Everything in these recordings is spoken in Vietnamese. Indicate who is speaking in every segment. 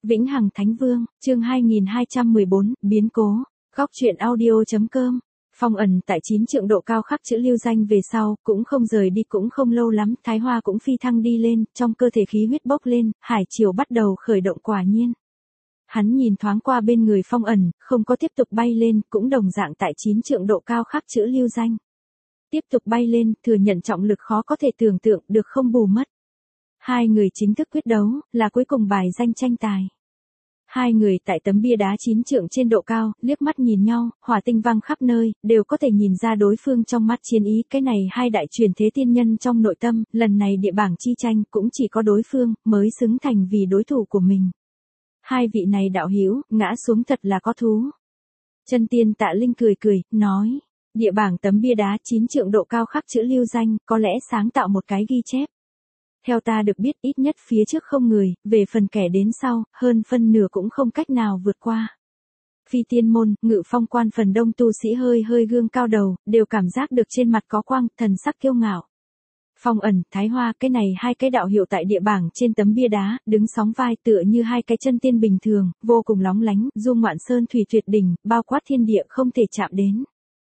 Speaker 1: Vĩnh Hằng Thánh Vương, chương 2214, biến cố. Góc truyện audio.com. Phong ẩn tại 9 trượng độ cao khắc chữ lưu danh về sau, cũng không rời đi cũng không lâu lắm, Thái Hoa cũng phi thăng đi lên, trong cơ thể khí huyết bốc lên, hải triều bắt đầu khởi động quả nhiên. Hắn nhìn thoáng qua bên người Phong ẩn, không có tiếp tục bay lên, cũng đồng dạng tại 9 trượng độ cao khắc chữ lưu danh. Tiếp tục bay lên, thừa nhận trọng lực khó có thể tưởng tượng được không bù mất. Hai người chính thức quyết đấu, là cuối cùng bài danh tranh tài. Hai người tại tấm bia đá 9 trượng trên độ cao, liếc mắt nhìn nhau, hỏa tinh văng khắp nơi, đều có thể nhìn ra đối phương trong mắt chiến ý. Cái này hai đại truyền thế tiên nhân trong nội tâm, lần này địa bảng chi tranh cũng chỉ có đối phương, mới xứng thành vì đối thủ của mình. Hai vị này đạo hữu ngã xuống thật là có thú. Chân tiên Tạ Linh cười cười, nói, địa bảng tấm bia đá 9 trượng độ cao khắc chữ lưu danh, có lẽ sáng tạo một cái ghi chép. Theo ta được biết ít nhất phía trước không người, về phần kẻ đến sau, hơn phân nửa cũng không cách nào vượt qua. Phi tiên môn, Ngự Phong quan phần đông tu sĩ hơi gương cao đầu, đều cảm giác được trên mặt có quang, thần sắc kiêu ngạo. Phong ẩn, Thái Hoa, cái này hai cái đạo hiệu tại địa bảng trên tấm bia đá, đứng sóng vai tựa như hai cái chân tiên bình thường, vô cùng lóng lánh, du ngoạn sơn thủy tuyệt đỉnh, bao quát thiên địa không thể chạm đến.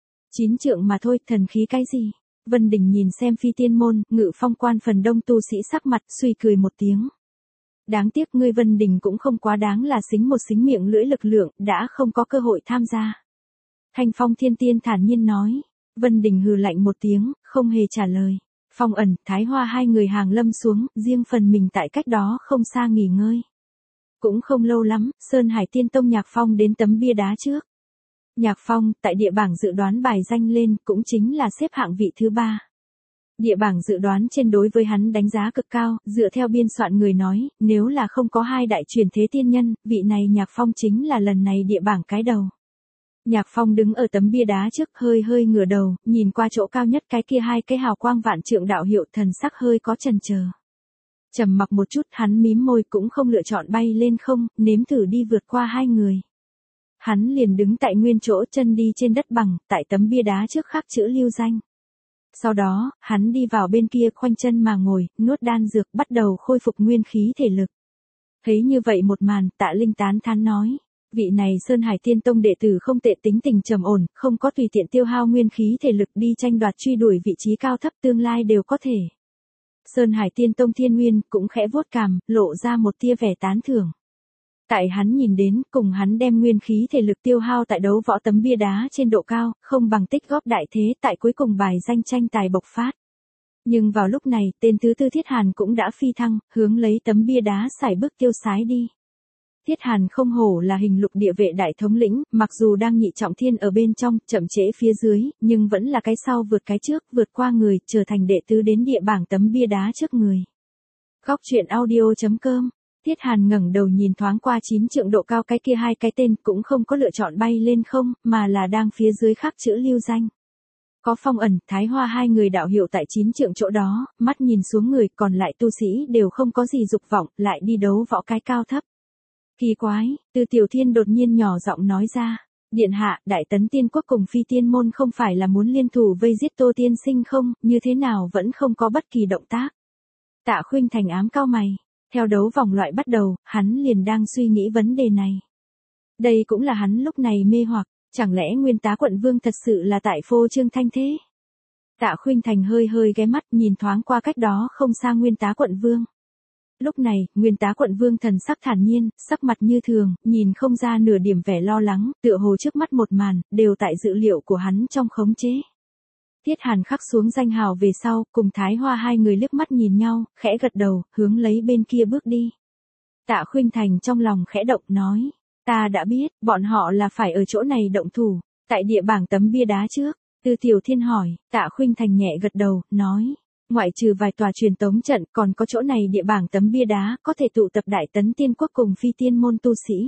Speaker 1: 9 trượng mà thôi, thần khí cái gì? Vân Đình nhìn xem Phi tiên môn, Ngự Phong quan phần đông tu sĩ sắc mặt, suy cười một tiếng. Đáng tiếc ngươi Vân Đình cũng không quá đáng là xính một xính miệng lưỡi lực lượng, đã không có cơ hội tham gia. Thanh Phong Thiên Tiên thản nhiên nói. Vân Đình hừ lạnh một tiếng, không hề trả lời. Phong ẩn, Thái Hoa hai người hàng lâm xuống, riêng phần mình tại cách đó không xa nghỉ ngơi. Cũng không lâu lắm, Sơn Hải Tiên Tông Nhạc Phong đến tấm bia đá trước. Nhạc Phong, tại địa bảng dự đoán bài danh lên, cũng chính là xếp hạng vị thứ 3. Địa bảng dự đoán trên đối với hắn đánh giá cực cao, dựa theo biên soạn người nói, nếu là không có hai đại truyền thế tiên nhân, vị này Nhạc Phong chính là lần này địa bảng cái đầu. Nhạc Phong đứng ở tấm bia đá trước, hơi ngửa đầu, nhìn qua chỗ cao nhất cái kia hai cái hào quang vạn trượng đạo hiệu, thần sắc hơi có chần chờ. Trầm mặc một chút, hắn mím môi cũng không lựa chọn bay lên không, nếm thử đi vượt qua hai người. Hắn liền đứng tại nguyên chỗ, chân đi trên đất bằng, tại tấm bia đá trước khắc chữ lưu danh. Sau đó, hắn đi vào bên kia khoanh chân mà ngồi, nuốt đan dược, bắt đầu khôi phục nguyên khí thể lực. Thấy như vậy một màn, Tạ Linh tán thán nói, vị này Sơn Hải Tiên Tông đệ tử không tệ, tính tình trầm ổn, không có tùy tiện tiêu hao nguyên khí thể lực đi tranh đoạt truy đuổi vị trí cao thấp, tương lai đều có thể. Sơn Hải Tiên Tông Thiên Nguyên cũng khẽ vuốt cằm, lộ ra một tia vẻ tán thưởng. Tại hắn nhìn đến, cùng hắn đem nguyên khí thể lực tiêu hao tại đấu võ tấm bia đá trên độ cao, không bằng tích góp đại thế tại cuối cùng bài danh tranh tài bộc phát. Nhưng vào lúc này, tên thứ tư Thiết Hàn cũng đã phi thăng, hướng lấy tấm bia đá sải bước tiêu sái đi. Thiết Hàn không hổ là hình lục địa vệ đại thống lĩnh, mặc dù đang nhị trọng thiên ở bên trong, chậm trễ phía dưới, nhưng vẫn là cái sau vượt cái trước, vượt qua người, trở thành đệ tứ đến địa bảng tấm bia đá trước người. Góc truyện audio.com. Thiết Hàn ngẩng đầu nhìn thoáng qua 9 trượng độ cao cái kia hai cái tên, cũng không có lựa chọn bay lên không, mà là đang phía dưới khắc chữ lưu danh. Có Phong ẩn, Thái Hoa hai người đạo hiệu tại 9 trượng chỗ đó, mắt nhìn xuống người, còn lại tu sĩ đều không có gì dục vọng, lại đi đấu võ cái cao thấp. Kỳ quái, Từ Tiểu Thiên đột nhiên nhỏ giọng nói ra, điện hạ, Đại Tấn Tiên Quốc cùng Phi Tiên Môn không phải là muốn liên thủ vây giết Tô Tiên Sinh không, như thế nào vẫn không có bất kỳ động tác. Tạ Khuynh Thành ám cau mày. Theo đấu vòng loại bắt đầu, hắn liền đang suy nghĩ vấn đề này. Đây cũng là hắn lúc này mê hoặc, chẳng lẽ Nguyên Tá Quận Vương thật sự là tại phô trương thanh thế? Tạ Khuynh Thành hơi ghé mắt nhìn thoáng qua cách đó không xa Nguyên Tá Quận Vương. Lúc này, Nguyên Tá Quận Vương thần sắc thản nhiên, sắc mặt như thường, nhìn không ra nửa điểm vẻ lo lắng, tựa hồ trước mắt một màn, đều tại dự liệu của hắn trong khống chế. Thiết Hàn khắc xuống danh hào về sau, cùng Thái Hoa hai người liếc mắt nhìn nhau, khẽ gật đầu, hướng lấy bên kia bước đi. Tạ Khuynh Thành trong lòng khẽ động nói, ta đã biết, bọn họ là phải ở chỗ này động thủ, tại địa bảng tấm bia đá trước. Từ Tiểu Thiên hỏi, Tạ Khuynh Thành nhẹ gật đầu, nói, ngoại trừ vài tòa truyền tống trận, còn có chỗ này địa bảng tấm bia đá, có thể tụ tập Đại Tấn Tiên Quốc cùng Phi Tiên môn tu sĩ.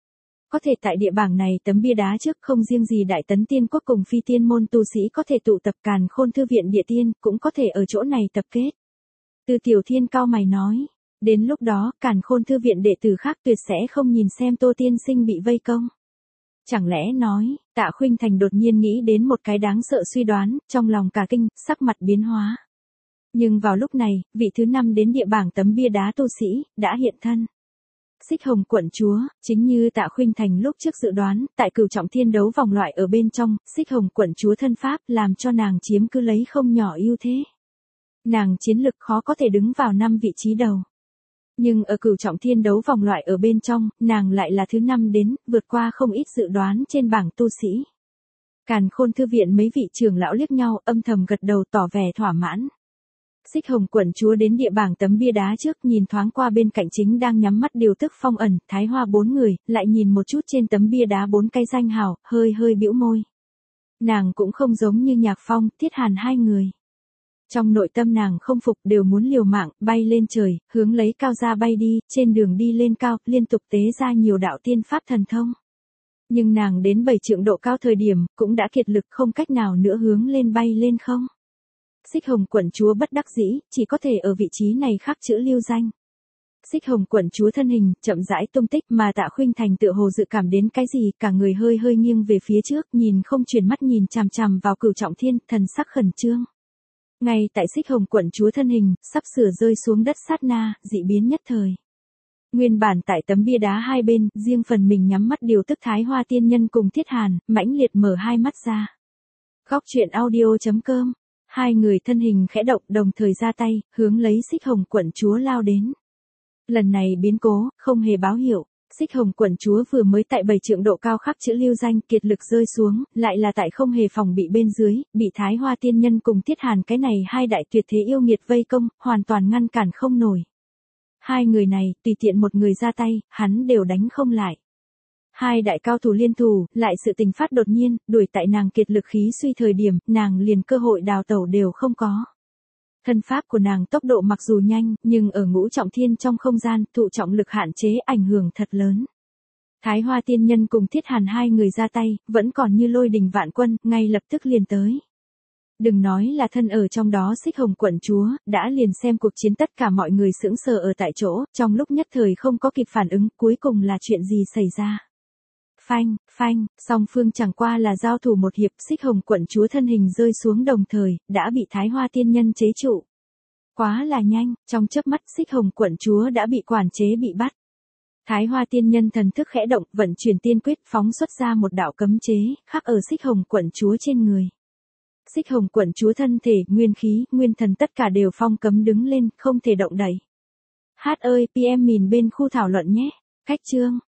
Speaker 1: Có thể tại địa bảng này tấm bia đá trước, không riêng gì Đại Tấn Tiên Quốc cùng Phi Tiên môn tu sĩ có thể tụ tập, Càn Khôn Thư viện địa tiên, cũng có thể ở chỗ này tập kết. Từ Tiểu Thiên cao mày nói, đến lúc đó, Càn Khôn Thư viện đệ tử khác tuyệt sẽ không nhìn xem Tô Tiên Sinh bị vây công. Chẳng lẽ nói, Tạ Khuynh Thành đột nhiên nghĩ đến một cái đáng sợ suy đoán, trong lòng cả kinh, sắc mặt biến hóa. Nhưng vào lúc này, vị thứ 5 đến địa bảng tấm bia đá tu sĩ, đã hiện thân. Xích Hồng quận chúa, chính như Tạ Khuynh Thành lúc trước dự đoán, tại Cửu Trọng Thiên đấu vòng loại ở bên trong, Xích Hồng quận chúa thân pháp làm cho nàng chiếm cứ lấy không nhỏ ưu thế. Nàng chiến lực khó có thể đứng vào 5 vị trí đầu. Nhưng ở Cửu Trọng Thiên đấu vòng loại ở bên trong, nàng lại là thứ 5 đến, vượt qua không ít dự đoán trên bảng tu sĩ. Càn Khôn thư viện mấy vị trưởng lão liếc nhau, âm thầm gật đầu tỏ vẻ thỏa mãn. Xích Hồng quận chúa đến địa bảng tấm bia đá trước, nhìn thoáng qua bên cạnh chính đang nhắm mắt điều tức Phong Ẩn, Thái Hoa 4 người, lại nhìn một chút trên tấm bia đá 4 cái danh hào, hơi bĩu môi. Nàng cũng không giống như Nhạc Phong, Thiết Hàn 2 người. Trong nội tâm nàng không phục, đều muốn liều mạng, bay lên trời, hướng lấy cao ra bay đi, trên đường đi lên cao, liên tục tế ra nhiều đạo tiên pháp thần thông. Nhưng nàng đến 7 trượng độ cao thời điểm, cũng đã kiệt lực không cách nào nữa hướng lên bay lên không. Xích Hồng quận chúa bất đắc dĩ, chỉ có thể ở vị trí này khắc chữ lưu danh. Xích Hồng quận chúa thân hình, chậm rãi tung tích, mà Tạ Khuynh Thành tựa hồ dự cảm đến cái gì, cả người hơi nghiêng về phía trước, nhìn không chuyển mắt nhìn chằm chằm vào Cửu Trọng Thiên, thần sắc khẩn trương. Ngay tại Xích Hồng quận chúa thân hình, sắp sửa rơi xuống đất sát na, dị biến nhất thời. Nguyên bản tại tấm bia đá hai bên, riêng phần mình nhắm mắt điều tức Thái Hoa tiên nhân cùng Thiết Hàn, mãnh liệt mở hai mắt ra. Góc truyện audio.com. Hai người thân hình khẽ động, đồng thời ra tay, hướng lấy Xích Hồng quận chúa lao đến. Lần này biến cố, không hề báo hiệu. Xích Hồng quận chúa vừa mới tại 7 trượng độ cao khắc chữ lưu danh, kiệt lực rơi xuống, lại là tại không hề phòng bị bên dưới, bị Thái Hoa tiên nhân cùng Thiết Hàn cái này hai đại tuyệt thế yêu nghiệt vây công, hoàn toàn ngăn cản không nổi. Hai người này, tùy tiện một người ra tay, hắn đều đánh không lại. Hai đại cao thủ liên thủ, lại sự tình phát đột nhiên, đuổi tại nàng kiệt lực khí suy thời điểm, nàng liền cơ hội đào tẩu đều không có. Thân pháp của nàng tốc độ mặc dù nhanh, nhưng ở Ngũ Trọng Thiên trong không gian, thụ trọng lực hạn chế ảnh hưởng thật lớn. Thái Hoa tiên nhân cùng Thiết Hàn hai người ra tay, vẫn còn như lôi đình vạn quân, ngay lập tức liền tới. Đừng nói là thân ở trong đó Xích Hồng quận chúa, đã liền xem cuộc chiến tất cả mọi người sững sờ ở tại chỗ, trong lúc nhất thời không có kịp phản ứng, cuối cùng là chuyện gì xảy ra. Phanh, song phương chẳng qua là giao thủ một hiệp, Xích Hồng quận chúa thân hình rơi xuống đồng thời, đã bị Thái Hoa tiên nhân chế trụ. Quá là nhanh, trong chớp mắt Xích Hồng quận chúa đã bị quản chế bị bắt. Thái Hoa tiên nhân thần thức khẽ động, vận chuyển tiên quyết, phóng xuất ra một đạo cấm chế, khắc ở Xích Hồng quận chúa trên người. Xích Hồng quận chúa thân thể, nguyên khí, nguyên thần tất cả đều phong cấm đứng lên, không thể động đậy. Hát ơi, PM mình bên khu thảo luận nhé. Cách chương